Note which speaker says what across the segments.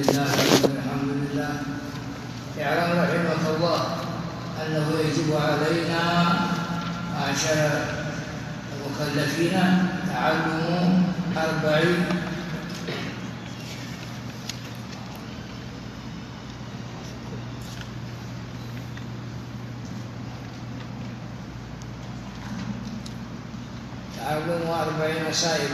Speaker 1: لله والحمد لله. اعلم رحمك الله أنه يجب علينا معشر المكلفين تعلم 40 مسائل.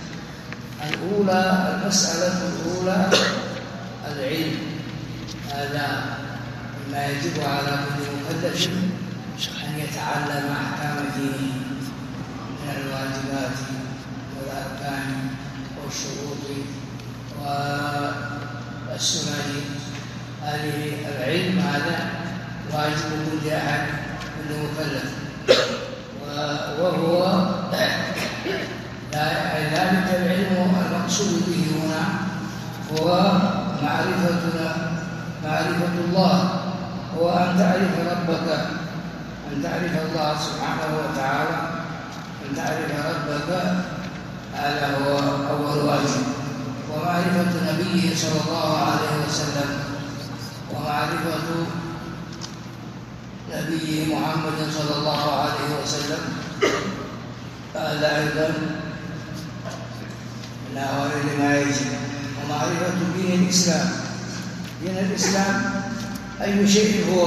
Speaker 1: المسألة الأولى العلم، هذا ما يجب على كل مكلف أن يتعلم أحكام دينه من الواجبات والأركان والشروط والسنن. هذه العلم هذا واجب كل أحد، كل مكلف، وهو ذلك العلم المقصود به هنا هو معرفة الله، هو أن تعرف ربك، أن تعرف الله سبحانه وتعالى، أن تعرف ربك، هذا هو أول واجب. ومعرفة نبيه صلى الله عليه وسلم، ومعرفة نبيه محمد صلى الله عليه وسلم، هذا أيضا من أوائل ما يجب. ومعرفة دين الإسلام، دين الإسلام أي شيء هو،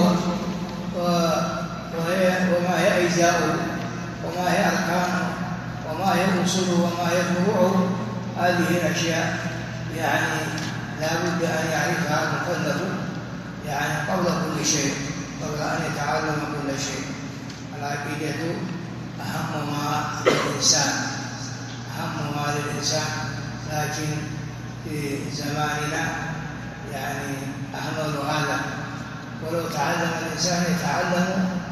Speaker 1: وما هي أجزاؤه، وما هي أركانه، وما هي أصوله، وما هي فروعه. هذه الأشياء يعني لا بد أن يعرفها المكلف قبل كل شيء، قبل أن يتعلم كل شيء. العقيدة أهم ما للإنسان، لكن في زماننا أهمل هذا. ولو تعلم الإنسان يتعلم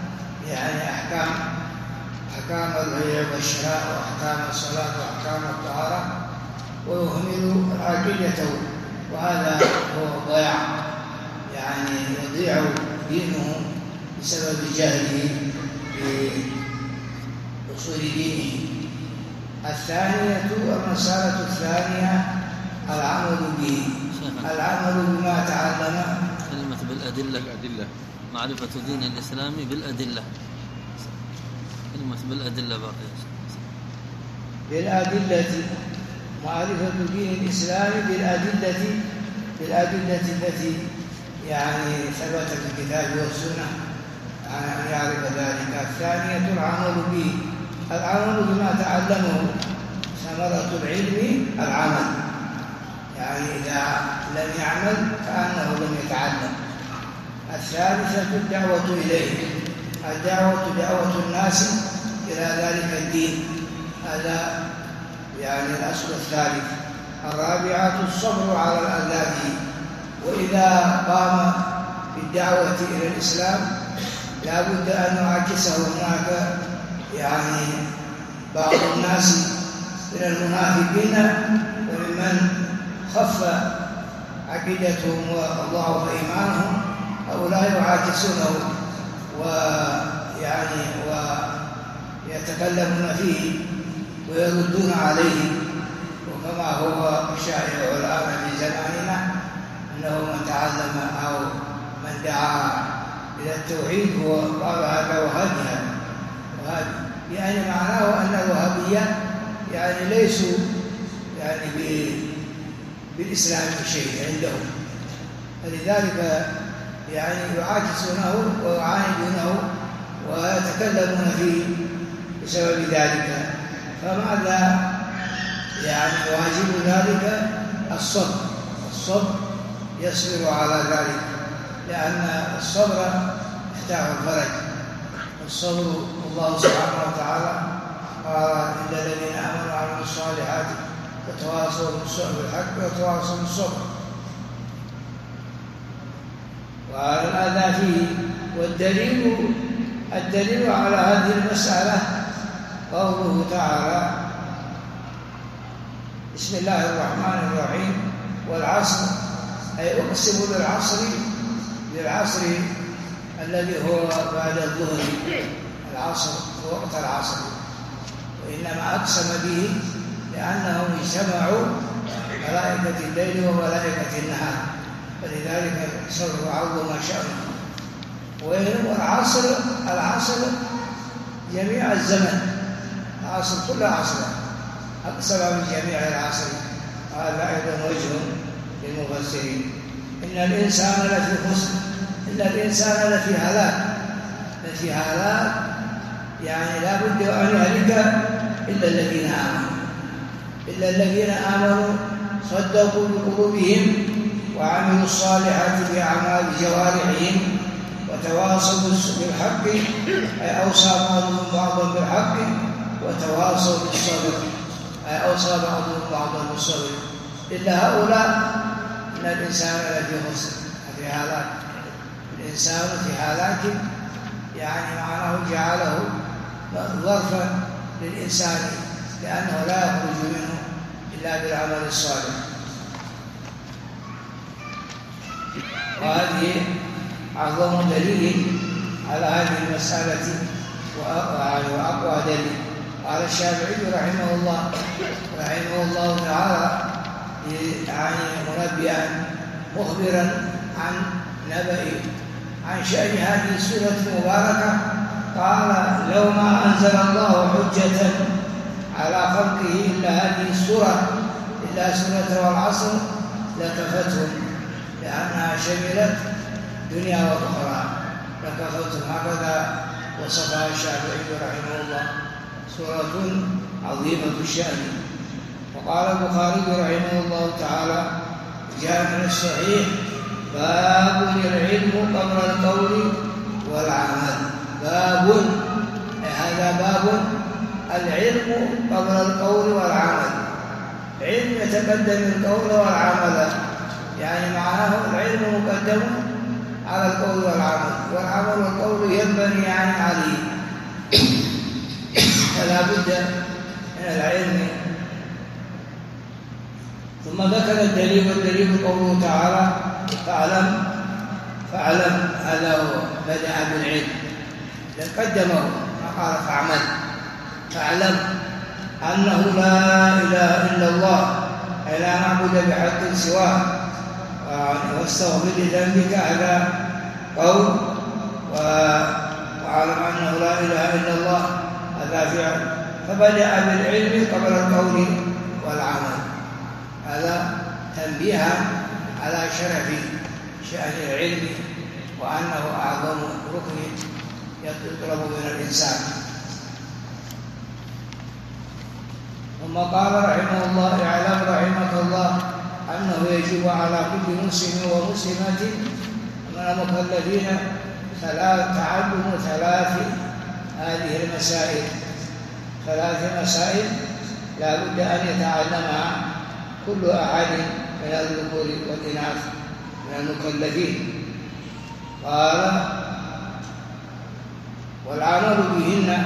Speaker 1: أحكام البيع والشراء، وأحكام الصلاة، وأحكام الطهارة، ويهمل عقيدته، وهذا هو الضياع. يضيع دينه بسبب جهله بأصول دينه. المسألة الثانية العمل به، العمل بما تعلم.
Speaker 2: كلمة بالأدلة، معرفة دين الإسلام بالأدلة، كلمة بالأدلة باقية.
Speaker 1: بالأدلة، معرفة دين الإسلام بالأدلة التي ثبت في الكتاب والسنة، أن يعرف ذلك. الثانية العمل به، العمل بما تعلمه. ثمرة العلم العمل، إذا لم يعمل كأنه لم يتعلم. الثالثة الدعوة إليه، دعوة الناس إلى ذلك الدين، هذا الأصل الثالث. الرابعة الصبر على الأذى به، وإذا قام بالدعوة إلى الإسلام لا بد أن يعاكسه هناك بعض الناس من المنافقين وممن خف عقيدتهم وضعف إيمانهم، هؤلاء يعاكسونه ويتكلمون فيه ويردون عليه. وكما هو شائع الآن في زماننا أنه من تعلم أو من دعا إلى التوحيد هو قال هذا وهذا، معناه أن الوهابية ليسوا بالإسلام شيء عندهم، فلذلك يعاكسونه ويعاندونه ويتكلمون فيه بسبب ذلك. فماذا واجب ذلك؟ الصبر يصبر على ذلك، لأن الصبر مفتاح الفرج. الصبر، الله سبحانه وتعالى قال إن الذين آمنوا وعملوا الصالحات وتواصوا بالحق وتواصوا بالصبر. وعلى الأذى فيه. والدليل على هذه المسألة قوله تعالى: بسم الله الرحمن الرحيم، والعصر، أي أقسم بالعصر الذي هو بعد الظهر، العصر وقت العصر. وإنما أقسم به لأنهم اجتمعوا ملائكة الليل وملائكة النهار، فلذلك صرف عظم شأنه. والعصر جميع الزمن، العصر كل عصر أقسم من جميع العصر. هذا أيضا وجه للمفسرين. إن الإنسان لفي خسر، إن الإنسان لفي هلاك، يعني لا بد أن يهلك إلا الذين آمنوا صدقوا بقلوبهم وعملوا الصالحات بأعمال جوارحهم وتواصوا بالحق، أي أوصى بعضهم بعضا بالحق وتواصوا بالصبر، أي أوصى بعضهم بعضا بالصبر. إلا هؤلاء إن الإنسان لفي خسر، في هلاك. الإنسان في هلاك يعني معناه جعله ظرفا للإنسان، لأنه لا يخرج منه إلا بالعمل الصالح. وهذه أعظم دليل على هذه المسألة وأقوى دليل. قال الشافعي رحمه الله تعالى يعني منبئا مخبرا عن عن شأن هذه السورة المباركة، قال: لو ما أنزل الله حجة على خلقه إلا هذه السورة، إلا سورة والعصر، لكفتهم، لأنها شملت دنيا وأخرى، لكفتهم. هكذا وصفها الشافعي رحمه الله، سورة عظيمة الشأن. وقال البخاري رحمه الله تعالى: جاء من الصحيح: باب العلم قبل القول والعمل. باب، هذا باب العلم قبل القول والعمل. علم يتقدم القول والعمل، يعني معناه العلم مقدم على القول والعمل، والعمل والقول ينبني عليه. فلا بد من العلم. ثم ذكر الدليل، والدليل قوله تعالى: فاعلم. هذا هو بدأ بالعلم، قدمه ما قال فاعمل. فاعلم أنه لا إله إلا الله، أي لا نعبد بحق سواه، واستغفر لذنبك، هذا قول. واعلم أنه لا إله إلا الله، هذا فعل. فبدأ بالعلم قبل القول والعمل، هذا تنبيها على شرف شأن العلم، وأنه أعظم ركن يطلب من الإنسان. ثم قال رحمه الله: اعلم رحمك الله أنه يجب على كل مسلم ومسلمة من المكلفين تعلم هذه المسائل. 3 مسائل لا بد أن يتعلمها كل أحد من الذكور والإناث من المكلفين. قال: والعمل بهن،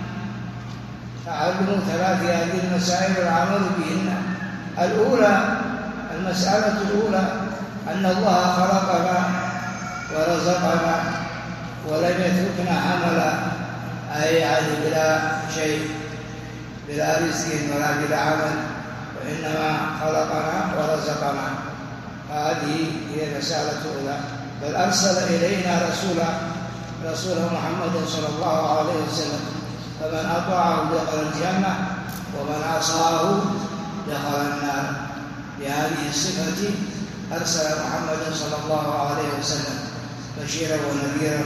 Speaker 1: تعلم 3 هذه المسائل والعمل بهن. الأولى، المسألة الأولى، أن الله خلقنا ورزقنا ولم يتركنا حملا، أي يعني بلا شيء، بلا رزق ولا بلا عمل، وإنما خلقنا ورزقنا. هذه هي المسألة الأولى. بل أرسل إلينا رسول محمد صلى الله عليه وسلم، فمن أطاعه دخل الجنة ومن عصاه دخل النار. بهذه الصفة أرسل محمد صلى الله عليه وسلم بشيرا ونذيرا.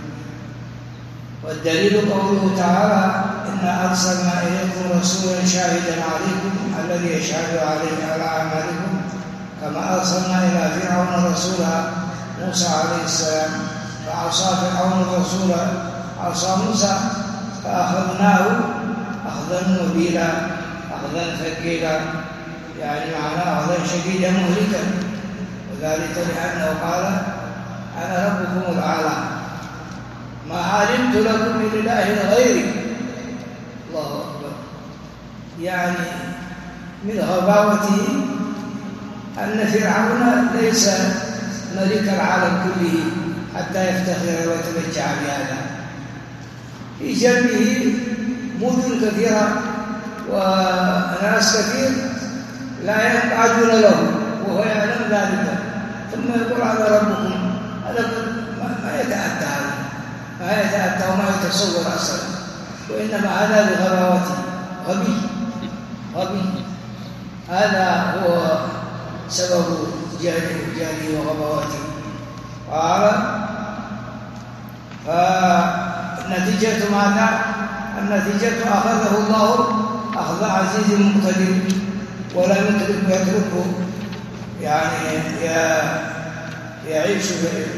Speaker 1: والدليل قوله تعالى: إنا أرسلنا إليكم رسولا شاهدا عليكم الذي يشهد على أعمالكم، كما أرسلنا إلى فرعون رسولا موسى عليه السلام، فعصى فرعون الرسول، عصى موسى، فأخذناه أخذا مبيلا، أخذا ثقيلا، يعني معناه أخذا شديدا مهلكا. وذلك لأنه قال: أنا ربكم الأعلى، ما علمت لكم من إله غيري. الله أكبر. يعني من غباوته أن فرعون ليس ملك العالم كله حتى يفتخر ويتمتع بهذا. في جنبه مدن كثيرة وناس كثير لا ينقعدون له، وهو يعلم ذلك، ثم يقول هذا ربكم، هذا ما يتأتى، هذا ما يتأتى وما يتصور أصلا، وإنما هذا لغباوته، غبي. هذا هو سبب جهله وغباوته. قال فالنتيجة ماذا؟ النتيجة أخذه الله أخذ عزيز مقتدر، ولا يتركه يعني يعيش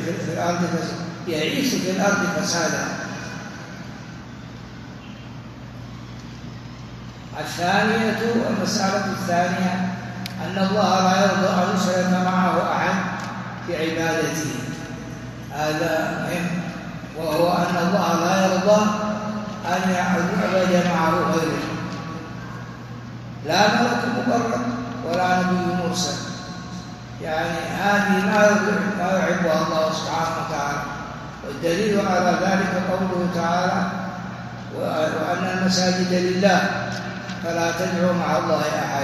Speaker 1: في الأرض فسادا. الثانية، المسألة الثانية أن الله لا يرضى أن يشرك معه أحد في عبادته، هذا مهم، وهو أن الله لا يرضى أن يعبد معه غيره، لا ملك مقرب ولا نبي مرسل، يعني هذه ما يحبها الله سبحانه وتعالى. والدليل على ذلك قوله تعالى: وأن المساجد لله فلا تدعوا مع الله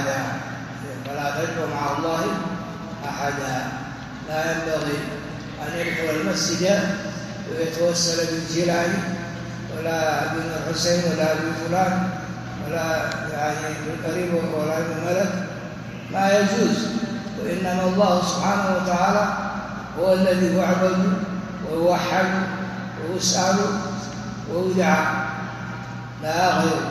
Speaker 1: أحدا. لا ينبغي أن يدخل المسجد ويتوسل بالجيلاني ولا بن الحسين ولا بن فلان ولا يعني بالقريب ولا بالملك، ما يجوز. وإنما الله سبحانه وتعالى هو الذي يعبد ويوحد ويسأل ويدعى، لا غيره.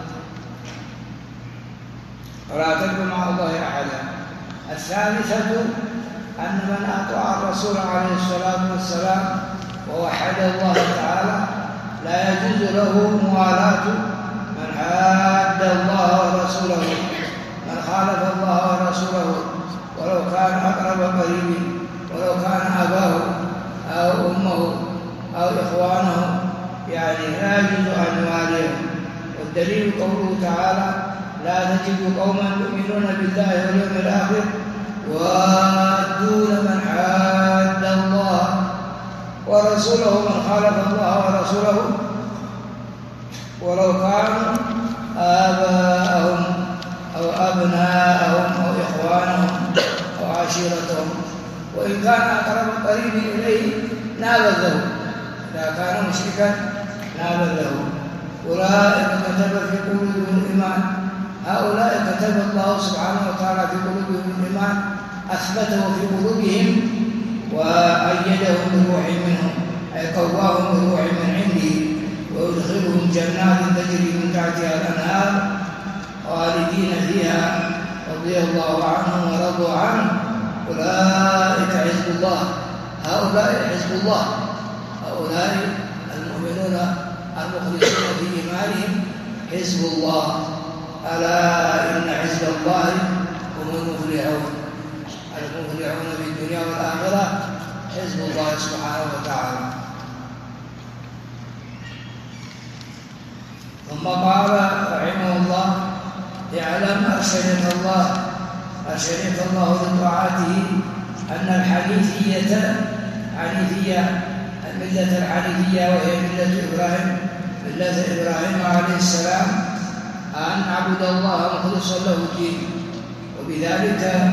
Speaker 1: ولا تدعوا مع الله أحدا. الثالثة أن من أطاع الرسول عليه الصلاة والسلام ووحد الله تعالى لا يجوز له موالاة من حاد الله ورسوله، من خالف الله ورسوله، ولو كان أقرب قريب، ولو كان أباه أو أمه أو إخوانه، يعني لا يجوز أن يواليهم. والدليل قوله تعالى: لا تجد قوما يؤمنون بالله واليوم الآخر يوادون من حاد الله ورسوله، من خالف الله ورسوله، ولو كانوا آباءهم أو أبناءهم أو إخوانهم أو عشيرتهم، وإن كان أقرب قريب إليه نابذ له، إذا كان مشركا نابذ له. أولئك كتب في قلوبهم الإيمان، هؤلاء كتب الله سبحانه وتعالى في قلوبهم الإيمان، أثبته في قلوبهم وأيدهم بروح منه، أي قواهم بروح من عنده، ويدخلهم جنات تجري من تحتها الأنهار خالدين فيها رضي الله عنهم ورضوا عنه. أولئك حزب الله، هؤلاء حزب الله، هؤلاء المؤمنون المخلصون في إيمانهم حزب الله. ألا إن حزب الله هم المفلحون في الدنيا والآخرة، حزب الله سبحانه وتعالى. ثم قال رحمه الله: اعلم أرشدك الله لطاعته أن الحنيفية الملة الحنيفية، وهي ملة إبراهيم عليه السلام، أن نعبد الله مخلصا له الدين، وبذلك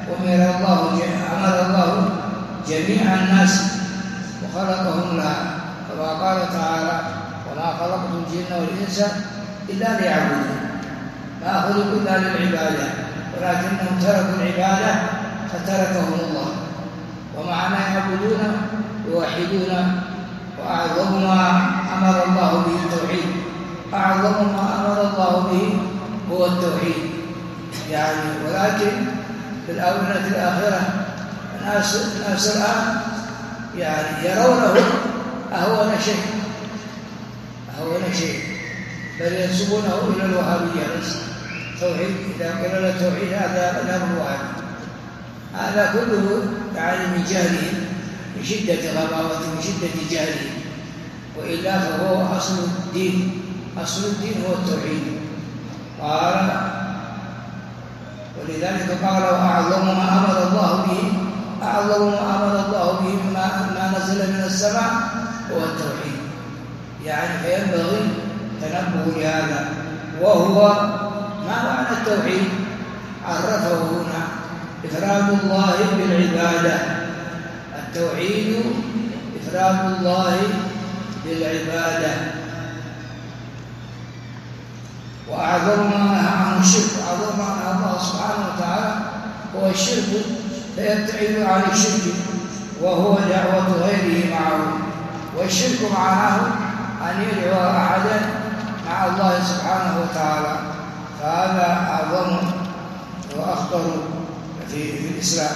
Speaker 1: أمر الله جميع الناس وخلقهم لها، كما قال تعالى: وما خلقت الجن والإنس إلا ليعبدون. ما خلقوا إلا للعبادة، ولكنهم تركوا العبادة فتركهم الله. ومعنى يعبدون يوحدون، وأعظم ما أمر الله به التوحيد، أعظم ما أمر الله به هو التوحيد يعني. ولكن في الآونة الآخرة الناس الآن يعني يرونه أهون شيء، بل ينسبونه إلى الوهابية. توحيد إذا قيل التوحيد هذا لا الوهابي، هذا كله يعني من جهله، من شدة غباوته، من شدة جهله، وإلا فهو أصل الدين هو التوحيد. قال: ولذلك قال: وأعظم ما أمر الله به ما نزل من السماء هو التوحيد، يعني فينبغي تنبه لهذا. وهو ما معنى التوحيد؟ عرفه هنا: إفراد الله بالعبادة، التوحيد إفراد الله بالعبادة، وأعظم ما نهى عنه الشرك، وأعظم ما نهى الله سبحانه وتعالى هو الشرك، فيبتعد عن الشرك وهو دعوة غيره معه. والشرك معناه أن يدعو أحدا مع الله سبحانه وتعالى، فهذا أعظم وأخطر في الإسلام.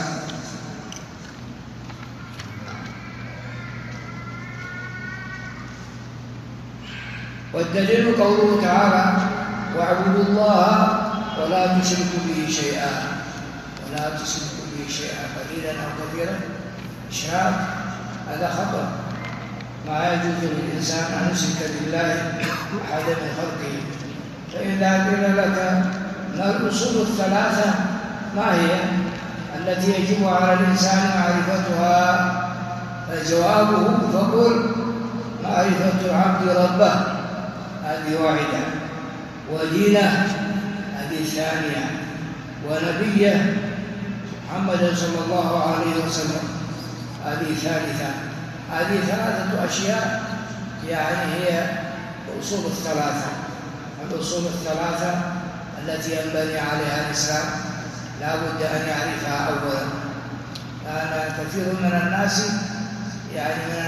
Speaker 1: والدليل قوله تعالى: واعبدوا الله ولا تشركوا به شيئا، ولا تشركوا به شيئا، قليلا أو كثيرا. إشراك هذا خطأ، ما يجوز للإنسان أن يشرك بالله أحدا من خلقه. فإذا قيل لك ما الأصول الثلاثة ما هي التي يجب على الإنسان معرفتها، فجوابه فقل: معرفة العبد ربه، هذه واحدة، ودينه، هذه الثانية، ونبيه محمد صلى الله عليه وسلم، هذه ثالثة. هذه ثلاثة أشياء يعني هي الأصول الثلاثة، الأصول الثلاثة التي ينبني عليها الإسلام لا بد أن يعرفها أولا. لأن كثير من الناس يعني من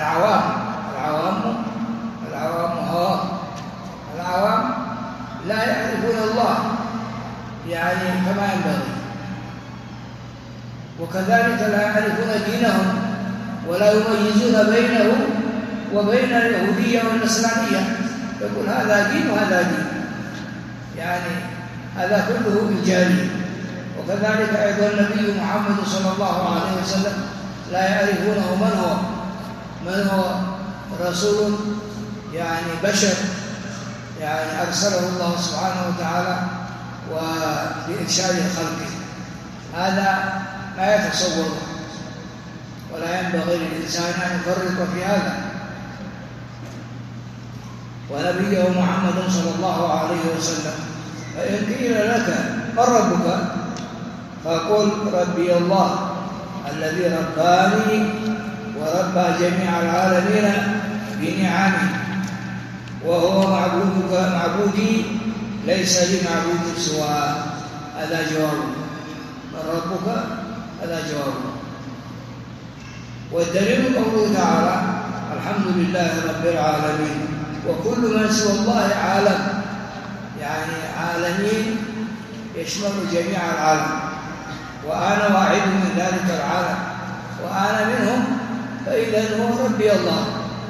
Speaker 1: العوام لا يعرفون الله يعني كما ينبغي، وكذلك لا يعرفون دينهم ولا يميزون بينه وبين اليهودية والنصرانية، يقول هذا دين وهذا دين، يعني هذا كله إيجابي. وكذلك أيضا النبي محمد صلى الله عليه وسلم لا يعرفونه من هو رسول يعني بشر، يعني أرسله الله سبحانه وتعالى ولإرشاد خلقه، هذا ما يتصوره، ولا ينبغي للإنسان أن يفرط في هذا. ونبيه محمد صلى الله عليه وسلم: فإن قيل لك من ربك فقل ربي الله الذي رباني وربى جميع العالمين بنعمه، وهو معبودي ليس لي معبود سواه. هذا جوابه. من ربك؟ هذا جوابه. والدليل قوله تعالى: الحمد لله رب العالمين، وكل من سوى الله عالم، يعني عالمين يشمل جميع العالم، وأنا واحد من ذلك العالم، وأنا منهم، فإذا هو ربي الله.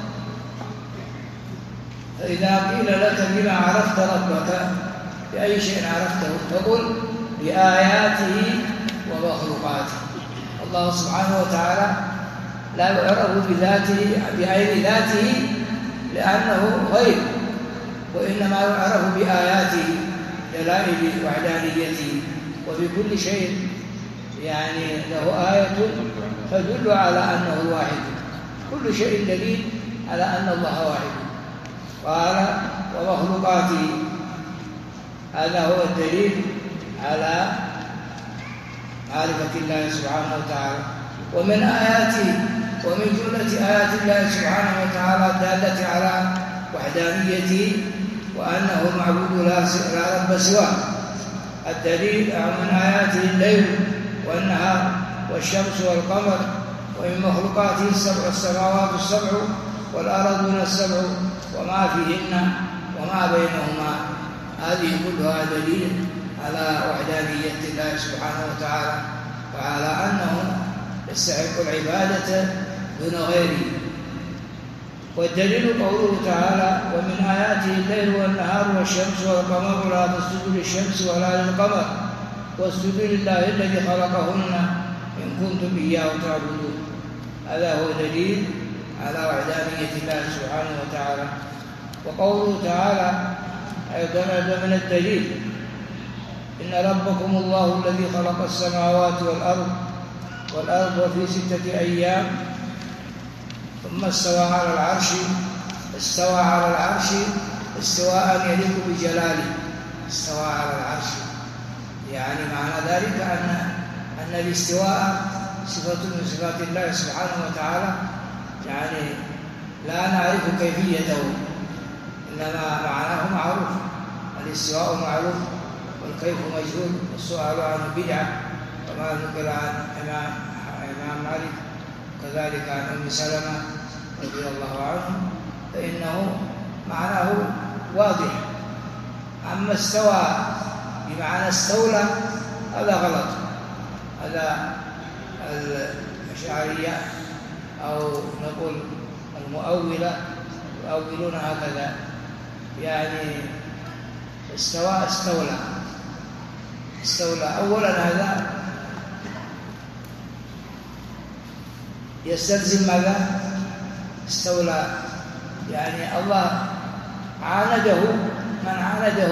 Speaker 1: فإذا قيل لك بما عرفت ربك، بأي شيء عرفته، فقل: بآياته ومخلوقاته. الله سبحانه وتعالى لا يعرف بذاته بعين ذاته لأنه غيب، وإنما يعرف بآياته، دلائل وحدانيته. وفي كل شيء يعني له آية تدل على أنه الواحد، كل شيء دليل على أن الله واحد. قال: ومخلوقاته، هذا هو الدليل على معرفة الله سبحانه وتعالى. ومن آياته ومن جملة آيات الله سبحانه وتعالى الدالة على وحدانيته وأنه المعبود لا رب سواه. الدليل من آياته الليل والنهار والشمس والقمر، ومن مخلوقاته السماوات السبع والأرضون السبع وما فيهن وما بينهما. هذه كلها دليل على وحدانية الله سبحانه وتعالى، وعلى أنه يستحق العبادة دون غيره. والدليل قوله تعالى: ومن آياته الليل والنهار والشمس والقمر لا تسجدوا للشمس ولا للقمر واسجدوا لله الذي خلقهن إن كنتم إياه تعبدون. هذا هو دليل على وحدانية الله سبحانه وتعالى. وقوله تعالى أيضا هذا من الدليل: إن ربكم الله الذي خلق السماوات والأرض وفي 6 أيام ثم استوى على العرش استواء يليق بجلاله. استوى على العرش يعني معنى ذلك أن الاستواء صفة من صفات الله سبحانه وتعالى يعني لا نعرف كيفيته، إنما معناه معروف، الاستواء معروف والكيف مجهول، والسؤال عنه بدعة، كما نقل عن إمام مالك كذلك عن أم سلمة رضي الله عنه، فإنه معناه واضح. أما استوى بمعنى استولى هذا غلط، هذا الأشعرية أو نقول المؤولة يؤولون هكذا، يعني استوى استولى. أولا هذا يستلزم ماذا؟ استولى يعني الله عانده، من عانده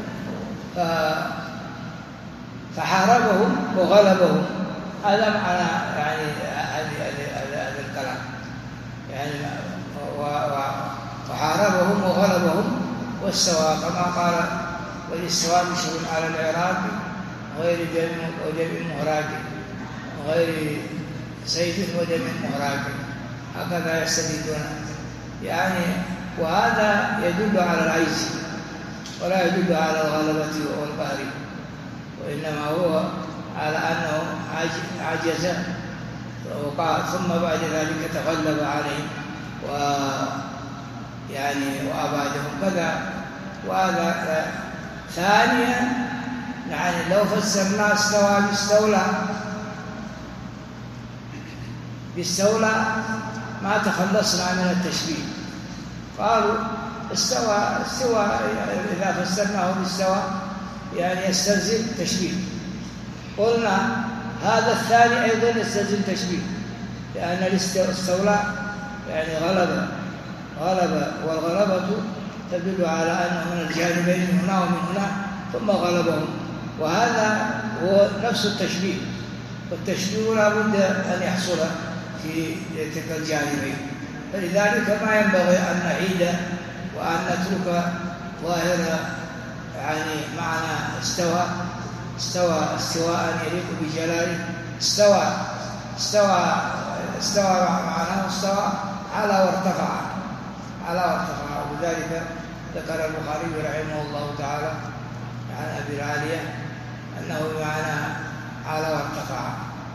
Speaker 1: فحاربهم وغلبهم، هذا معنى يعني هذا الكلام، يعني وحاربهم وغلبهم واستوى، كما قال والاستواء بشر على العراق غير ودم مهراق، غير سيف ودم مهراق، هكذا يستدلون يعني. وهذا يدل على العجز ولا يدل على الغلبة والقهر، وإنما هو على أنه عجز ثم بعد ذلك تغلب عليهم وأبادهم كذا. وهذا ثانيا يعني لو فسرنا استوى باستولى ما تخلصنا من التشبيه. قالوا استوى إذا فسرناه باستوى يعني يستلزم تشبيه، قلنا هذا الثاني أيضا يستلزم تشبيه، لأن الاستولى يعني غلب، والغلبة تدل على أنه من الجانبين من هنا ومن هنا ثم غلبهم، وهذا هو نفس التشبيه، والتشبيه لا بد أن يحصل في تلك الجانبين. فلذلك ما ينبغي أن نعيد وأن نترك ظاهر يعني معنى استوى استواء يليق بجلاله، استوى معناه استوى على وارتفع، وبذلك ذكر البخاري رحمه الله تعالى عن أبي العالية أنه بمعنى على وارتفع.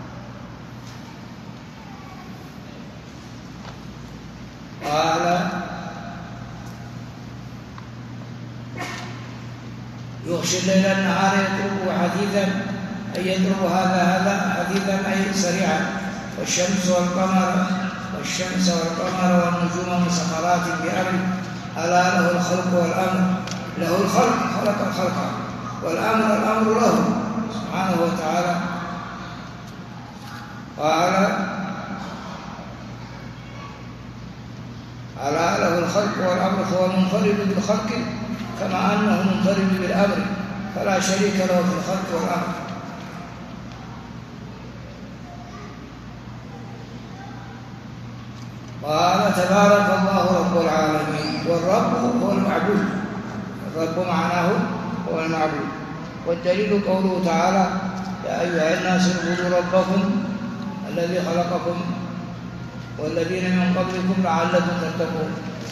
Speaker 1: قال يغشي الليل النهار يطلبه حديثا، أي يطلب هذا حديثا أي سريعا، والشمس والقمر والنجوم مسخرات بأمره، ألا له الخلق والأمر، له الخلق خلق الخلق، والأمر له سبحانه وتعالى. قال ألا له الخلق والأمر، فهو منفرد بالخلق كما أنه منفرد بالأمر، فلا شريك له في الخلق والأمر. قال تبارك الله رب العالمين، والرب هو المعبود، الرب معناه هو المعبود، والدليل قوله تعالى يا أيها الناس اعبدوا ربكم الذي خلقكم والذين من قبلكم لعلكم تتقون،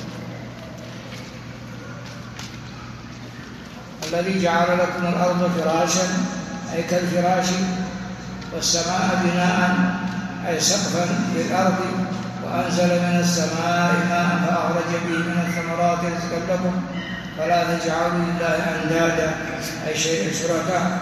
Speaker 1: الذي جعل لكم الأرض فراشا أي كالفراش، والسماء بناء أي سقفا للأرض، وأنزل من السماء ماء فأخرج به من الثمرات رزقا لكم فلا تجعلوا لله أندادا أي شركاء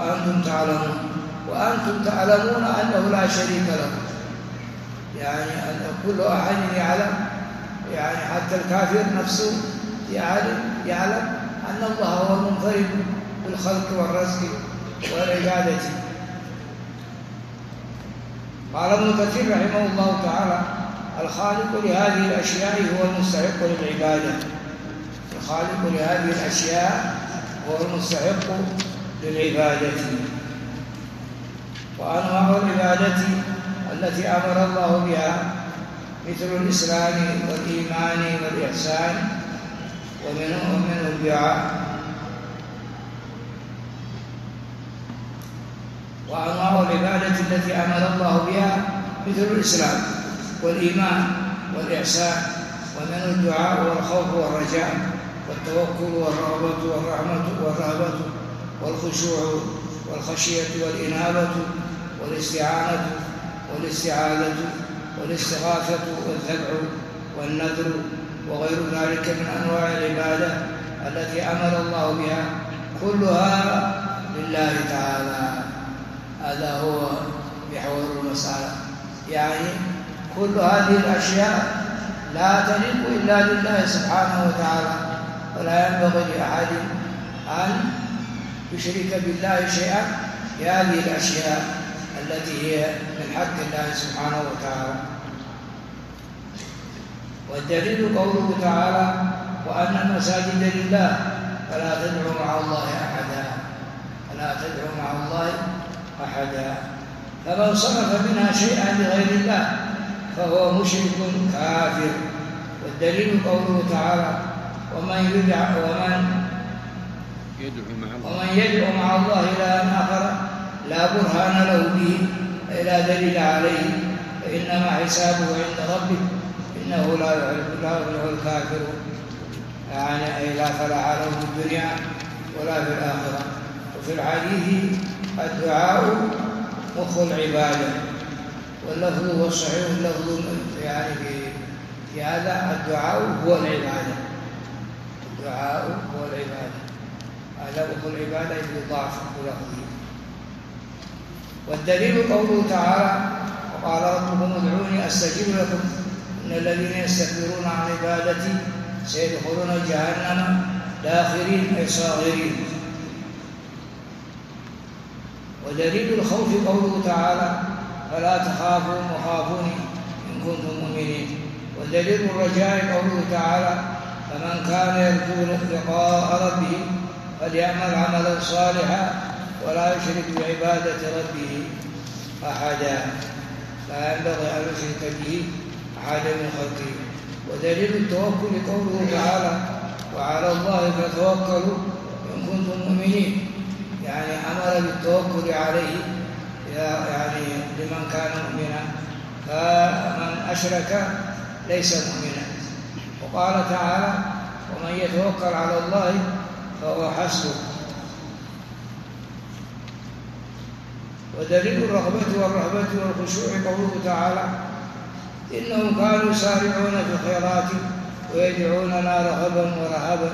Speaker 1: وأنتم تعلمون أنه لا شريك له، يعني أن كل أحد يعلم، يعني حتى الكافر نفسه يعلم أن الله هو المنفرد بالخلق والرزق والعبادة. قال ابن كثير رحمه الله تعالى الخالق لهذه الأشياء هو المستحق للعبادة، الخالق لهذه الأشياء هو المستحق للعبادة. وأنواع العبادة التي أمر الله بها مثل الإسلام والإيمان والإحسان، ومنه الدعاء. وأنواع العبادة التي أمر الله بها مثل الإسلام والإيمان والإحسان، ومن الدعاء والخوف والرجاء والتوكل والرغبة والرهبة والخشوع والخشية والإنابة والاستعانة والاستعاذة والاستغاثة والذبح والنذر وغير ذلك من أنواع العبادة التي أمر الله بها كلها لله تعالى. هذا هو محور المسألة، يعني كل هذه الأشياء لا تليق إلا لله سبحانه وتعالى، ولا ينبغي لأحد أن يشرك بالله شيئا في هذه الأشياء التي هي من حق الله سبحانه وتعالى. والدليل قوله تعالى: وأن المساجد لله فلا تدعوا مع الله أحدا، فلا تدعوا مع الله أحدا. فمن صرف منها شيئا لغير الله فهو مشرك كافر. والدليل قوله تعالى: ومن يدعو مع الله إلها آخر لا برهان له به إلا دليل عليه فإنما حسابه عند ربه إنه لا يفلح الكافر، يعني أي لا فلاح له في الدنيا ولا في الآخرة. وفي الحديث: الدعاء مخ العبادة، واللفظ هو الصحيح، اللفظ يعني في هذا الدعاء هو العبادة، الدعاء هو العبادة، هذا مخ العبادة يضاعف لفظه. والدليل قوله تعالى: وقال ربكم ادعوني أستجب لكم إن الذين يستكبرون عن عبادتي سيدخلون جهنم داخرين أي صاغرين. ودليل الخوف قوله تعالى: فلا تخافوا وخافوني إن كنتم مؤمنين. ودليل الرجاء قوله تعالى: فمن كان يرجو لقاء ربه فليعمل عملا صالحا ولا يشرك بعبادة ربه أحدا. لا ينبغي أن يشرك به أحدا من خلقه. ودليل التوكل قوله تعالى: وعلى الله فتوكلوا إن كنتم مؤمنين، يعني أمر بالتوكل عليه يعني لمن كان مؤمنا، فمن أشرك ليس مؤمنا. وقال تعالى: ومن يتوكل على الله فهو حسبه. ودليل الرغبة والرهبة والخشوع قوله تعالى: إنهم كانوا يسارعون في الخيرات ويدعوننا رغبا ورهبا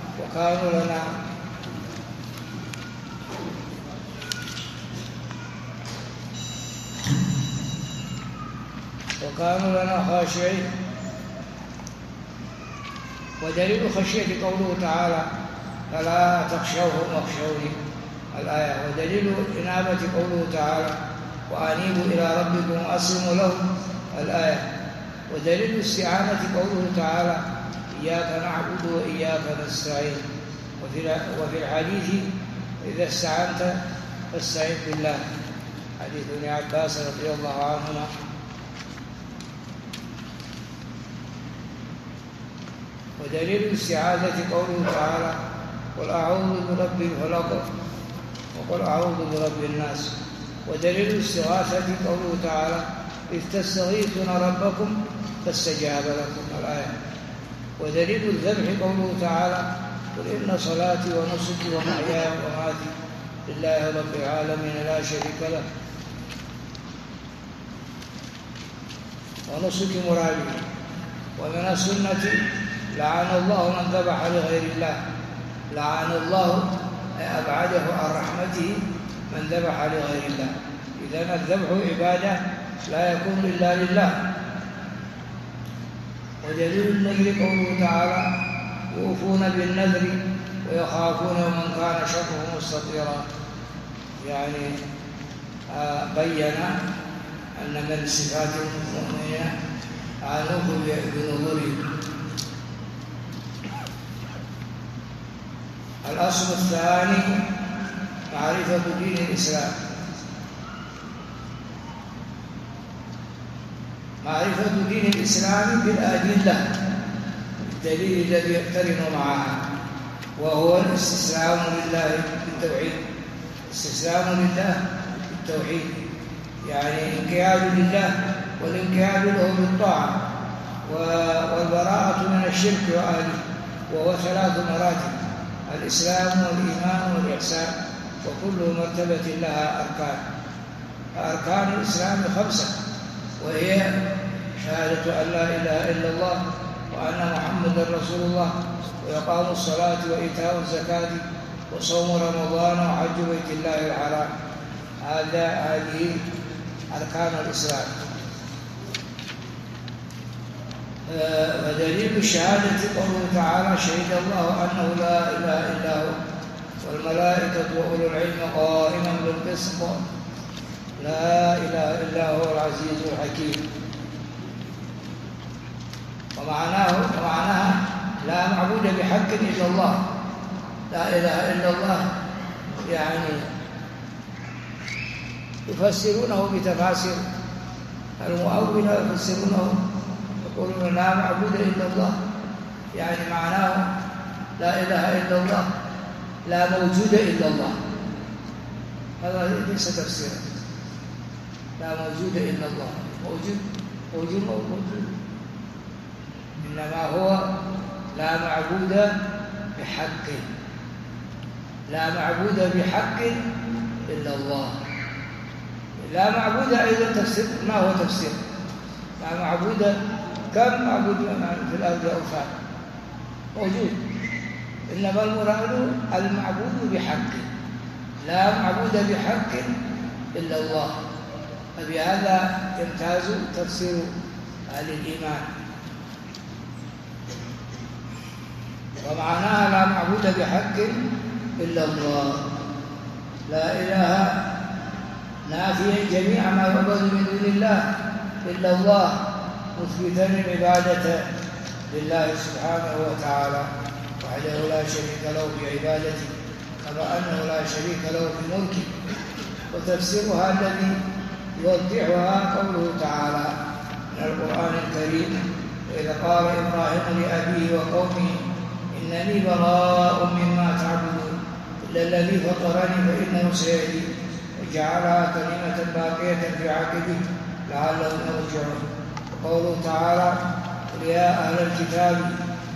Speaker 1: وكانوا لنا خاشعين. ودليل خشية قوله تعالى: فلا تخشوهم واخشوني الآية. ودليل الإنابة قوله تعالى: وأنيبوا إلى ربكم وأسلموا له الآية. ودليل الاستعانة قوله تعالى: إياك نعبد وإياك نستعين. وفي الحديث: إذا استعنت فاستعن بالله، حديث ابن عباس رضي الله عنهما. ودليل الاستعاذة قوله تعالى: قل أعوذ برب الفلق وقل أعوذ برب الناس. ودليل الاستغاثة قوله تعالى: إذ تستغيثون ربكم فاستجاب لكم الآية. ودليل الذبح قوله تعالى: قل إن صلاتي ونسكي ومحياي ومماتي لله رب العالمين لا شريك له. ونسك مرادي. ومن السنة: لعن الله من ذبح لغير الله. لعن الله أبعده عن رحمته من ذبح لغير الله. إذن الذبح عبادة لا يكون إلا لله. ودليل النذر قوله تعالى: يوفون بالنذر ويخافون من كان شره مستطيرا، يعني بين أن من صفات المؤمنين الوفاء بنذورهم. الأصل الثاني: معرفة دين الإسلام. معرفة دين الإسلام بالأدلة، الدليل الذي يقترن معها، وهو الاستسلام لله بالتوحيد. استسلام لله التوحيد، يعني انقياد لله والانقياد له بالطاعة والبراءة من الشرك وأهله، وهو 3 مراتب: الإسلام والإيمان والإحسان، وكل مرتبة لها أركان. أركان الإسلام 5، وهي شهادة أن لا إله إلا الله وأن محمدا رسول الله، وإقام الصلاة وإيتاء الزكاة وصوم رمضان وحج بيت الله الحرام. هذه أركان الإسلام. فدليل الشهادة قوله تعالى: شهد الله أنه لا إله إلا هو والملائكة وأولو العلم قائما بالقسط لا إله إلا هو العزيز الحكيم. ومعناها لا معبود بحق إلا الله. لا إله إلا الله يعني يفسرونه بتفاسير، المؤولة يفسرونه يقولون لا معبود إلا الله، يعني معناه لا إله إلا الله، لا موجود إلا الله. هذا ليس تفسيرا. لا موجود إلا الله، موجود، إنما هو لا معبود بحق، لا معبود بحق إلا الله. لا معبود أيضا تفسير. ما هو تفسير؟ لا معبود، كم معبود في الأرض أوثان موجود، إنما المراد المعبود بحق، لا معبود بحق إلا الله. فبهذا يمتاز تفسير أهل الإيمان. ومعناها لا معبود بحق إلا الله، لا إله نافيا جميع ما يعبد من دون الله إلا الله، مثبتا العبادة لله سبحانه وتعالى وحده لا شريك له بعبادته، كما أنه لا شريك له في ملكه. وتفسيرها الذي يوضحها قوله تعالى من القرآن الكريم: وإذا قال إبراهيم لأبيه وقومه إنني براء مما تعبدون إلا الذي فطرني فإنه سيهدين، وجعلها كلمة باقية في عقبه لعلهم يرجعون. وقوله تعالى: قل يا أهل الكتاب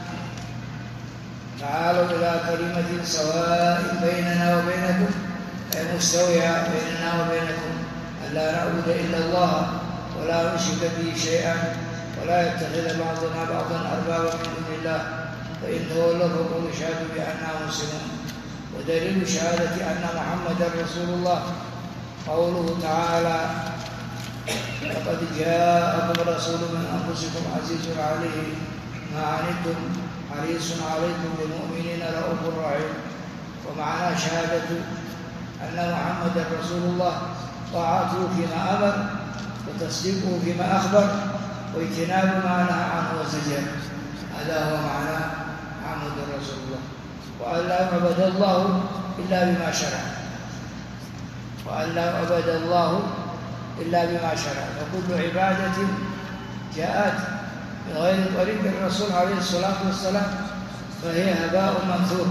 Speaker 1: تعالوا إلى كلمة سواء بيننا وبينكم، أي مستوية بيننا وبينكم، ألا نعبد إلا الله ولا نشرك به شيئا ولا يتخذ بعضنا بعضا أربابا من دون الله، فإن تولوا فقولوا اشهدوا بأننا مسلمون. ودليل شهادة أن محمدا رسول الله قوله تعالى: لقد جاءكم رسول من أنفسكم عزيز عليه ما عنتم حريص عليكم بالمؤمنين رؤوف رحيم. ومعنى شهادة أن محمدا رسول الله طاعته فيما أمر وتصديقه فيما أخبر واجتناب ما نهى عنه وزجر. هذا هو معنى محمد رسول الله. وأن لا يعبد الله إلا بما شرع، وأن لا يعبد الله إلا بما شرع، فكل عبادة جاءت من غير طريق الرسول عليه الصلاة والسلام فهي هباء منثور.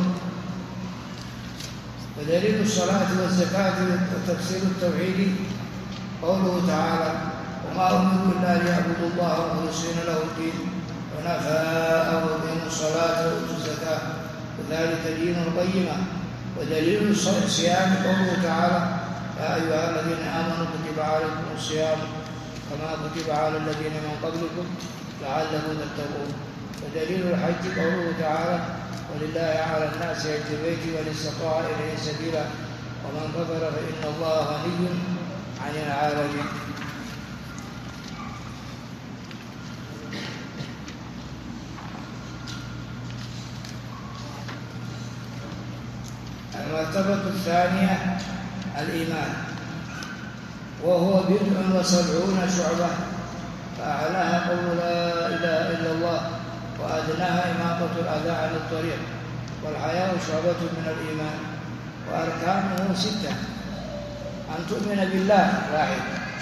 Speaker 1: ودليل الصلاة والزكاة وتفسير التوحيد قوله تعالى: وما أمروا إلا ليعبدوا الله مخلصين له الدين ونفاء وأقيموا الصلاة وآتوا الزكاة وذلك دين القيمة. ودليل الصيام قوله تعالى: يا أيها الذين آمنوا كتب عليكم الصيام كما كتب على الذين من قبلكم لعلكم تتقون. ودليل الحج قوله تعالى: ولله على الناس حج البيت ومن استطاع إليه سبيلا ومن كفر فإن الله غني عن العالمين. المرتبة الثانية الإيمان، وهو 70 شعبة، فأعلاها قول لا إله إلا الله، وأدناها إماطة الأذى عن الطريق، والحياء شعبة من الإيمان. وأركانه 6: أن تؤمن بالله 1،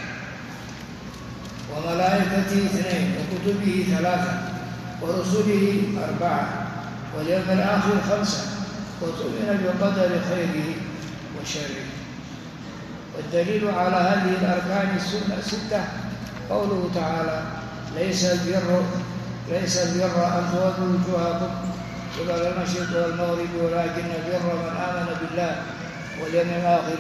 Speaker 1: وملائكته 2، وكتبه 3، ورسله 4، واليوم الآخر 5، وتؤمن بقدر خيره وشره. والدليل على هذه الأركان الستة قوله تعالى: ليس البر أن تولوا وجوهكم قبل المشرق والمغرب ولكن البر من آمن بالله واليوم الآخر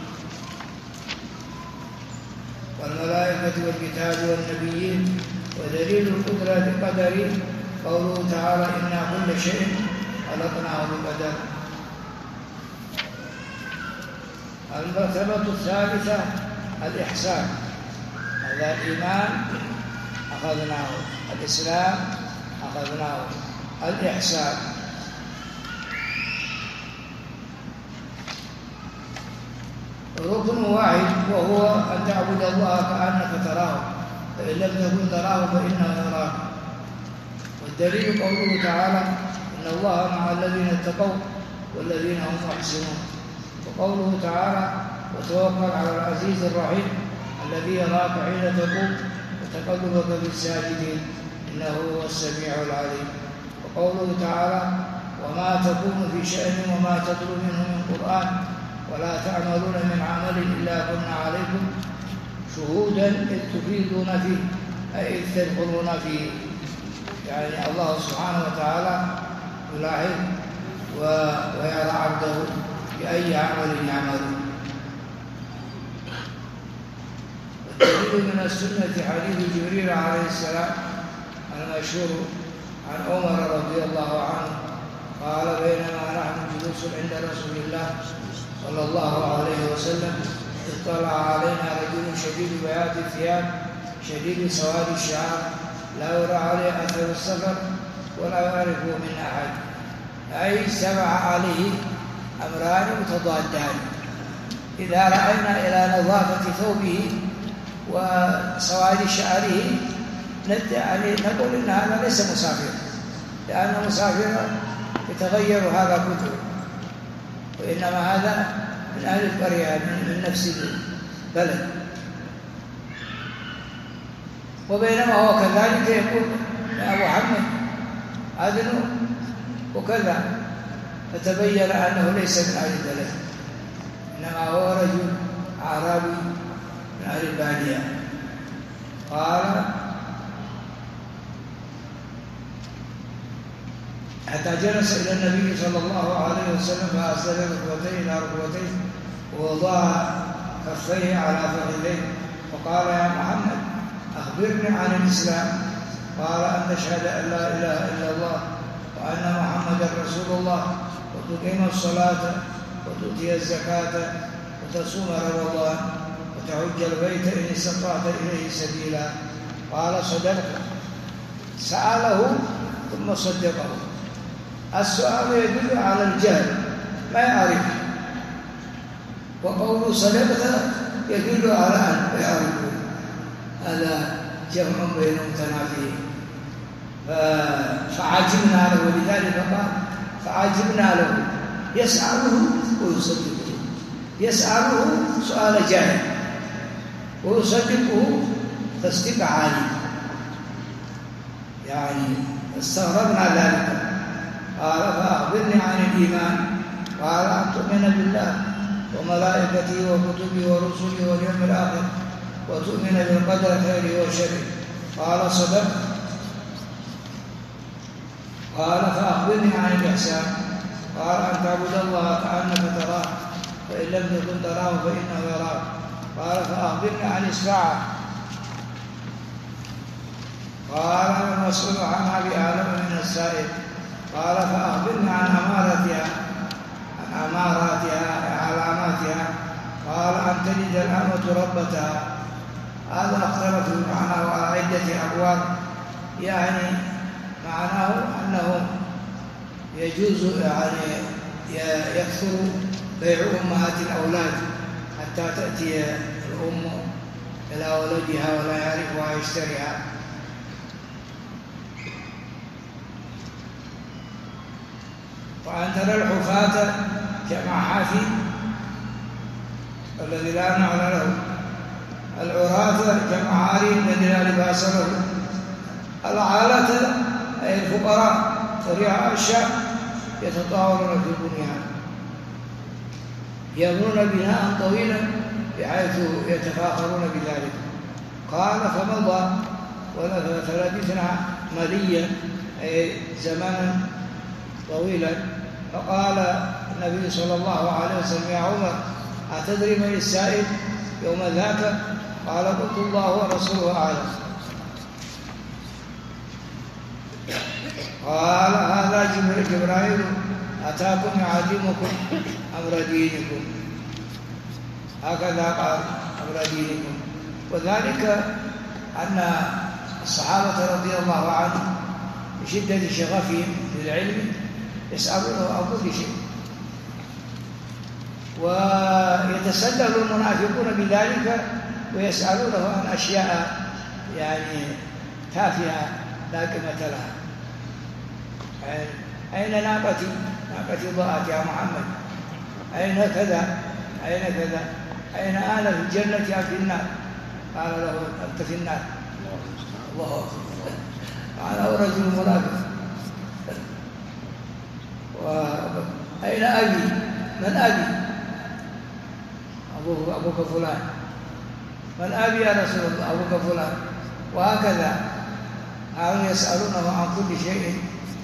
Speaker 1: والملائكة والكتاب والنبيين. ودليل القدرة بقدر قوله تعالى: إنا كل شيء خلقناه بقدر. المرتبة الثالثة الإحسان. هذا الإيمان أخذناه، الإسلام أخذناه، الإحسان ركن واحد، وهو أن تعبد الله كأنك تراه، فإن لم تكن تراه فإنه يراك. والدليل قوله تعالى: إن الله مع الذين اتقوا والذين هم محسنون. وقوله تعالى: وتوكل على العزيز الرحيم الذي يراك حين تقوم وتقلبك في الساجدين إنه هو السميع العليم. وقوله تعالى: وما تكون في شأن وما تتلو منه من قرآن ولا تعملون من عمل إلا كنا عليكم شهودا إذ تفيضون فيه، أي إذ تدخلون فيه. يعني الله سبحانه وتعالى يلاحظ ويرى عبده بأي عمل يعمل. والدليل من السنة حديث جبريل عليه السلام المشهور عن عمر رضي الله عنه قال: بينما نحن جلوس عند رسول الله صلى الله عليه وسلم اطلع علينا رجل شديد بياض الثياب شديد سواد الشعر لا يرى عليه أثر السفر ولا يعرفه من أحد. أي اجتمع عليه أمران متضادان: إذا رأينا إلى نظافة ثوبه وسواد شعره نقول إن هذا ليس مسافر، لأن مسافر يتغير هذا كله، وإنما هذا من أهل القرية من نفس البلد. وبينما هو كذلك يقول: يا محمد أذن وكذا، فتبين أنه ليس من أهل البلد، إنما هو رجل أعرابي من أهل البادية. قال: حتى جلس إلى النبي صلى الله عليه وسلم فأسند ركبتيه إلى ركبتيه ووضع كفيه على فخذيه وقال: يا محمد أخبرني عن الإسلام. قال: أن تشهد أن لا إله إلا الله وأن محمدا رسول الله وتقيم الصلاة وتؤتي الزكاة وتصوم رمضان وتحج البيت إن استطعت إليه سبيلا. قال: صدقت. سأله ثم صدقه. السؤال يدل على الجهل، ما يعرف، وقوله صدقت يدل على أن يعرفه. هذا جمع بين متنافيين. فعجبنا له، ولذلك قال: فعجبنا له يسأله ويصدقه، يسأله سؤال جاهل ويصدقه تصديق عالي، يعني استغربنا ذلك. قال: فأخبرني عن الإيمان. قال: أن تؤمن بالله وملائكته وكتبه ورسله واليوم الآخر وتؤمن بالقدر خيره وشره. قال: صدق. قال: فأخبرني عن الإحسان. قال: أن تعبد الله كأنك تراه فإن لم تكن تراه فإنه يراك. قال: فأخبرني عن الساعة. قال: المسؤول عنها بأعلم من السائل. قال: فأخبرني عن أماراتها، علاماتها. قال: أن تلد الأمة ربتها. هذا اختلف في معناه على عدة أقوال، يعني معناه أنه يجوز يعني يكثر بيع أمهات الأولاد حتى تأتي الأم إلى ولدها ولا يعرفها يشتريها. وأن ترى الحفاة جمع حافي الذي لا نعل له، العراة جمع عاري الذي لا لباس له، العالة أي الفقراء ترعى الشعب يتطاولون في البنيان، يبنون بناء طويلا بحيث يتفاخرون بذلك. قال فمضى فلبثنا مليا أي زمانا طويلا. فقال النبي صلى الله عليه وسلم يا عمر أتدري من السائل يوم ذاك؟ قال قلت الله ورسوله أعلم. قال هذا جبرائيل أتاكم يعلمكم أمر دينكم. هكذا قال أمر دينكم. وذلك أن الصحابة رضي الله عنهم بشدة شغفهم للعلم يسألونه عن كل شيء، ويتسلل المنافقون بذلك ويسألونه عن أشياء يعني تافهة لا قيمة لها. أين ناقتي ضاعت يا محمد؟ أين كذا؟ أين كذا؟ أين أنا في الجنة أم في النار؟ قال له أنت في النار. الله أكبر. قال هو رجل منافق. أين أبي؟ من أبي؟ أبوك فلان. من أبي يا رسول الله؟ أبوك فلان. وهكذا هم يسألونه عن كل شيء.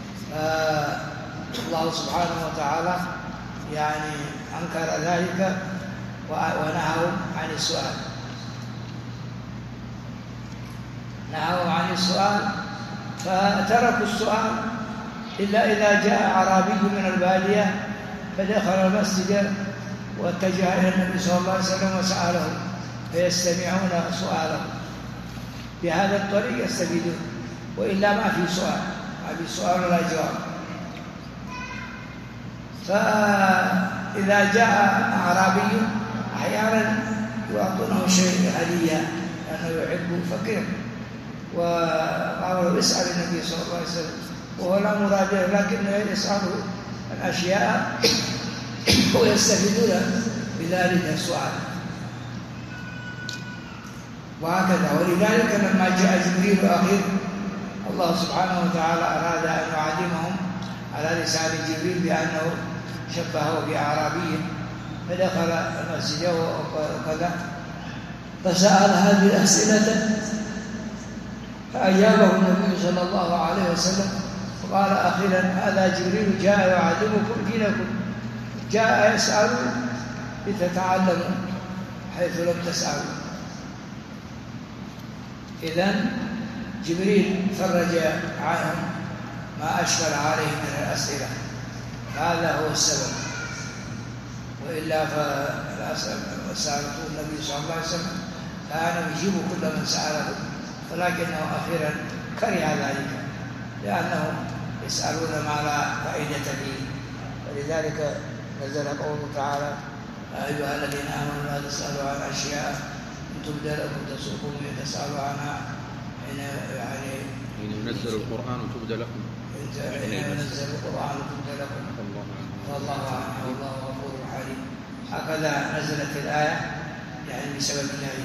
Speaker 1: الله سبحانه وتعالى يعني أنكر ذلك ونهوا عن السؤال. نهوا عن السؤال فتركوا السؤال إلا إذا جاء أعرابي من البادية فدخل المسجد واتجه إلى النبي صلى الله عليه وسلم وسأله فيستمعون سؤاله. بهذا الطريق يستفيدون، وإلا ما في سؤال، ما في سؤال ولا جواب. فإذا جاء أعرابي أحيانا يعطونه شيء هدية لأنه يحب فقير، وقالوا اسأل النبي صلى الله عليه وسلم وهو لا مراد له، لكنه يسأله الأشياء ويستفيدون بذلك السؤال. وهكذا. ولذلك لما جاء جبريل أخير الله سبحانه وتعالى أراد أن يعلمهم على لسان جبريل بأنه شبهه بأعرابي فدخل المسجد وكذا فسأل هذه الأسئلة فأجابه النبي صلى الله عليه وسلم وقال أخيرا هذا جبريل جاء يعلمكم دينكم، جاء يسأل لتتعلموا حيث لم تسألوا. إذن جبريل فرج عنهم ما أشكل عليه من الأسئلة، هذا هو السبب. وإلا فسألته النبي صلى الله عليه وسلم كان يجيب كل من سأله، ولكنه أخيرا كره ذلك لأنهم يسألون ما لا فائدة فيه. ولذلك نزل قوله تعالى أيها الذين آمنوا لا تسألوا عن أشياء إن تبد لكم تسؤكم تسألوا عنها يعني
Speaker 3: ينزل القرآن تبد لكم
Speaker 1: ينزل القرآن تبد لكم والله عنه والله غفور حليم. هكذا نزلت الآية يعني بسبب ذلك.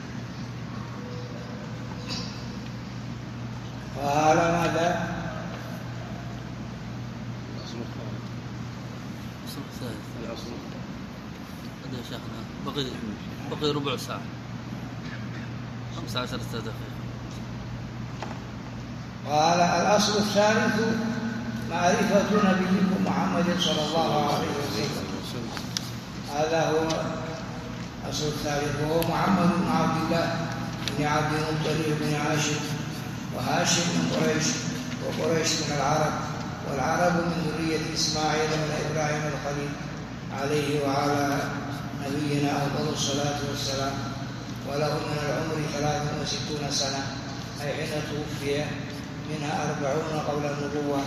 Speaker 1: قال ماذا؟
Speaker 2: الأصل هذا يا شيخنا بقي ربع ساعة 15 دقيقة.
Speaker 1: قال الأصل الثالث معرفة نبيكم محمد صلى الله عليه وسلم. هذا هو الأصل الثالث، وهو محمد بن عبد الله بن عبد المطلب بن هاشم، وهاشم من قريش، وقريش من العرب، والعرب من ذرية إسماعيل بن إبراهيم الخليل عليه وعلى نبينا أفضل الصلاة والسلام. وله من العمر 63 سنة أي حين توفي، منها 40 قبل النبوة،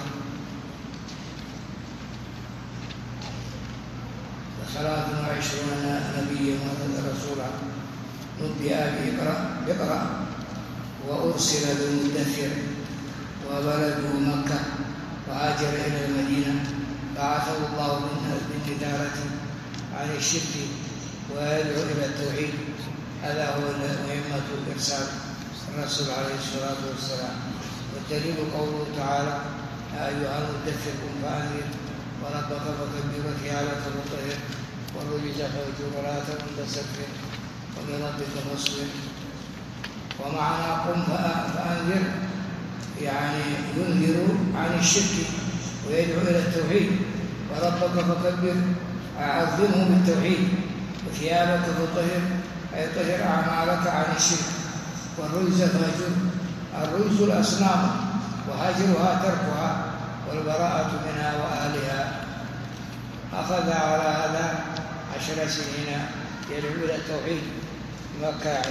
Speaker 1: 23 نبيا ورسولا. نبئ بإقرأ وأرسل بالمدثر، وبلده مكة، وهاجر إلى المدينة، بعثه الله بالندارة عن الشرك ويدعو إلى التوحيد. هذا هو مهمة الإرسال الرسول عليه الصلاة والسلام. والدليل قوله تعالى يا أيها المدثر قم فأنذر وربك فكبر وثيابك فطهر والرجز فاهجر ولا تكن تستكبر وبربك فاصبر. ومعنى قم فأنذر يعني ينذر عن الشرك ويدعو إلى التوحيد. وربك فكبر عظمه بالتوحيد. وثيابك فطهر أي طهر أعمالك عن الشرك. والرجز فهجر. الرجز الأصنام وهجرها تركها والبراءة منها وأهلها. أخذ على هذا 10 سنين يدعو إلى التوحيد مكة.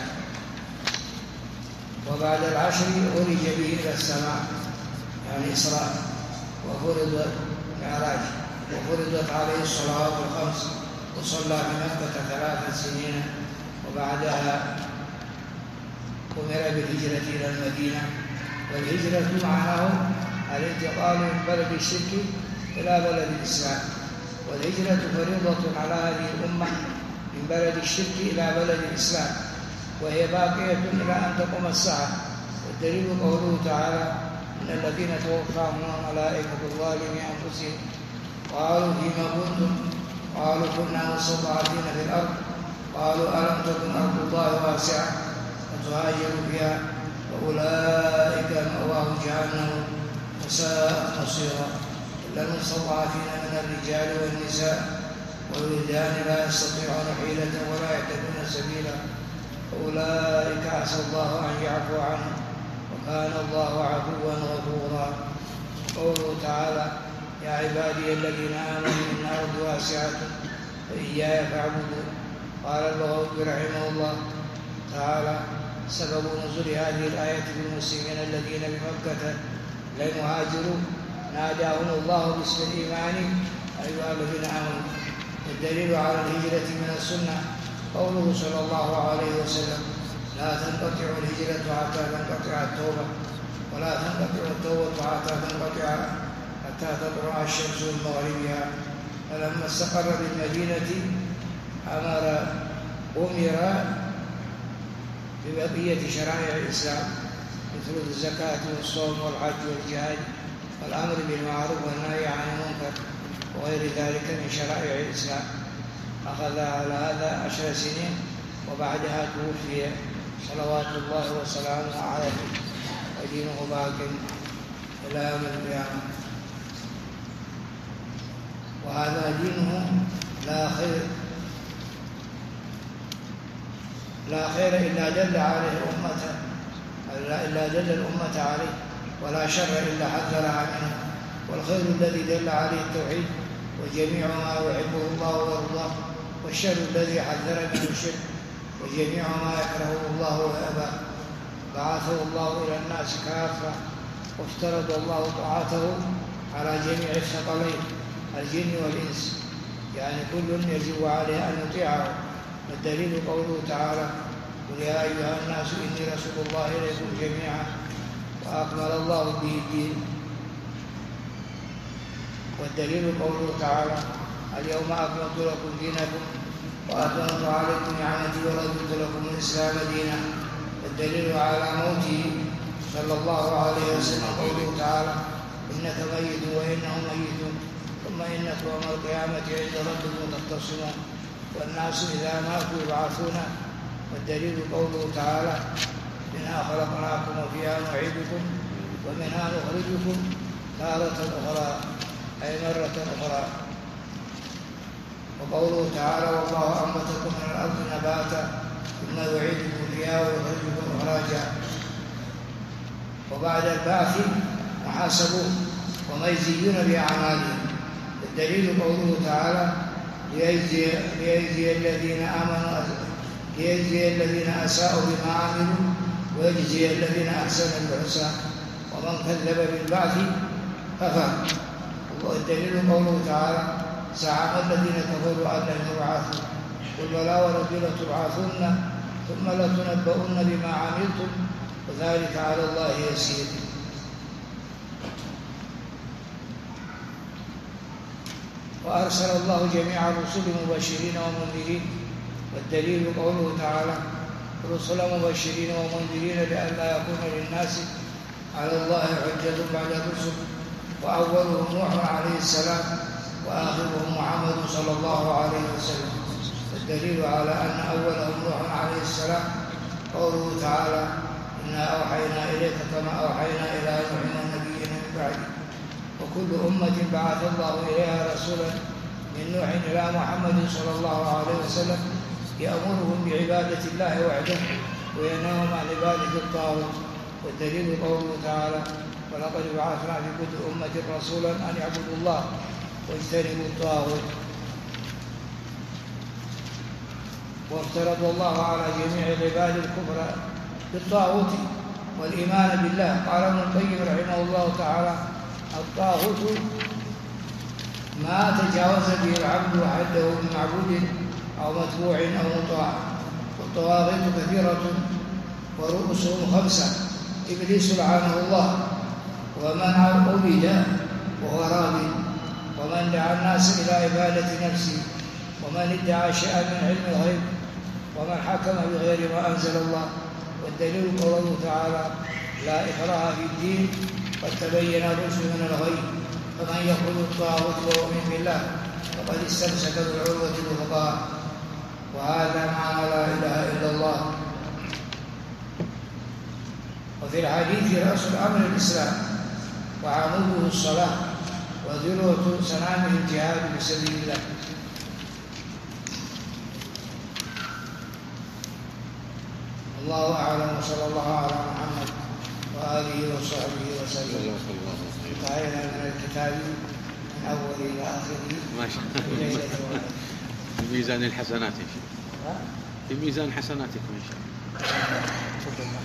Speaker 1: وبعد 10 أُرِجَ به إلى السماء يعني إسراء، وفرض معراج، وفرضت عليه الصلوات الخمس، وصلى في مكة 3 سنين. وبعدها أمر بالهجرة إلى المدينة. والهجرة معناه الانتقال من بلد الشرك إلى بلد الإسلام. والهجرة فريضة على هذه الأمة من بلد الشرك إلى بلد الإسلام، وهي باقية إلى أن تقوم الساعة. والدليل قوله تعالى: إن الذين توفاهم الملائكة ظالمي أنفسهم قالوا فيما كنتم قالوا كنا مستضعفين في الأرض قالوا ألم تكن أرض الله واسعة فتهاجروا فيها فأولئك مأواهم جهنم وساءت مصيرا إلا المستضعفين من الرجال والنساء والولدان لا يستطيعون حيلة ولا يهتدون سبيلا فأولئك عسى الله أن يعفو عنهم وكان الله عفوا غفورا. قوله تعالى: يا عبادي الذين آمنوا إن أرضي واسعة فإياي فاعبدون. قال البغوي رحمه الله تعالى: سبب نزول هذه الآية في المسلمين الذين بمكة لم يهاجروا ناداهم الله باسم الإيمان أيها الذين آمنوا. الدليل على الهجرة من السنة قوله صلى الله عليه وسلم: لا تنقطع الهجرة حتى تنقطع التوبة، ولا تنقطع التوبة حتى تطلع الشمس من مغربها. فلما استقر بالمدينة أمر ببقية شرائع الإسلام مثل الزكاة والصوم والحج والجهاد والأمر بالمعروف والنهي عن المنكر وغير ذلك من شرائع الإسلام. أخذ على هذا 10 سنين، وبعدها توفي صلوات الله وسلامه عليه، ودينه باق إلى يوم القيامة. وهذا دينه لا خير إلا دل الأمة عليه، ولا شر إلا حذرها منه. والخير الذي دل عليه التوحيد وجميع ما يحبه الله ويرضاه، والشر الذي حذر منه الشرك وجميع ما يكرهه الله ويأباه. بعثه الله إلى الناس كافة، وافترض الله طاعته على جميع الثقلين الجن والإنس، يعني كل يجب عليه أن يطيعه. والدليل قوله تعالى: قل يا أيها الناس إني رسول الله إليكم جميعا وأكمل الله به الدين. والدليل قوله تعالى: اليوم أكملت لكم دينكم وأتممت عليكم نعمتي ورضيت لكم الإسلام دينا. والدليل على موته صلى الله عليه وسلم قوله تعالى: إنك ميت وإنهم ميتون ثم إنكم يوم القيامة عند ربكم تختصمون والناس إذا ماتوا يبعثون. والدليل قوله تعالى: منها خلقناكم وفيها نعيدكم ومنها نخرجكم تارة أخرى أي مرة أخرى. وقوله تعالى: والله أنبتكم من الأرض نباتا ثم يعيدكم فيها ويخرجكم إخراجا. وبعد البعث محاسبون ومجزيون بأعمالهم. الدليل قوله تعالى: ليجزي الذين أساءوا بما عملوا ويجزي الذين أحسنوا بالحسنى ومن كذب بالبعث كفر. والدليل قوله تعالى: زعم الذين كفروا أن لن يبعثوا قل بلى وربي لتبعثن ثم لتنبؤن بما عملتم وذلك على الله يسير. وأرسل الله جميع الرسل مبشرين ومنذرين. والدليل قوله تعالى: رسلا مبشرين ومنذرين لئلا يكون للناس على الله حجة بعد الرسل، وأولهم نوح عليه السلام وآخرهم محمد صلى الله عليه وسلم. والدليل على أن أولهم نوح عليه السلام قوله تعالى إنا أوحينا إليك كما أوحينا إلى نوح والنبيين من بعده. وكل أمة بعث الله إليها رسولا من نوح إلى محمد صلى الله عليه وسلم يأمرهم بعبادة الله وحده وينهاهم عن عبادة الطاغوت. والدليل قوله تعالى ولقد بعثنا في كل أمة رسولا أن يعبدوا الله واجتنبوا الطاغوت. وافترض الله على جميع العباد الكفر بالطاغوت والإيمان بالله. قال ابن القيم رحمه الله تعالى الطاغوت ما تجاوز به العبد حده من معبود أو متبوع أو مطاع. والطواغيت كثيرة ورؤوسهم 5: إبليس لعنه الله ومن عبد وهو راض، ومن دعا الناس إلى عبادة نفسه، ومن ادعى شيئا من علم الغيب، ومن حكم بغير ما أنزل الله. والدليل قوله تعالى لا إكراه في الدين قد تبين الرشد من الغي، فمن يخرج الطاغوت ويؤمن بالله فقد استمسك بالعروة الوثقى. وهذا معنى لا إله إلا الله. وفي الحديث رأس الأمر الإسلام وعموده الصلاة وذروة سنامه الجهاد في سبيل الله. الله أعلم وصلى الله على محمد وآله وصحبه وسلم. انتهينا من الكتاب من أول إلى آخره.
Speaker 3: ما شاء الله. في ميزان الحسنات إن شاء الله. في ميزان حسناتكم إن شاء الله.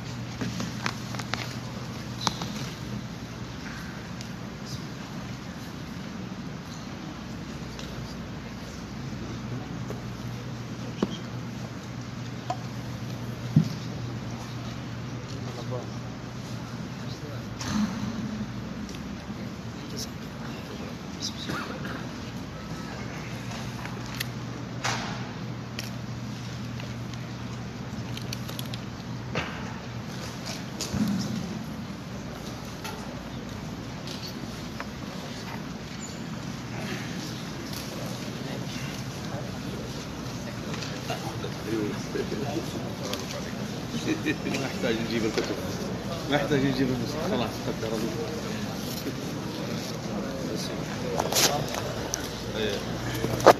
Speaker 3: ما يحتاج نجيب الكتب، ما يحتاج نجيب النسخ، خلاص قدر الله.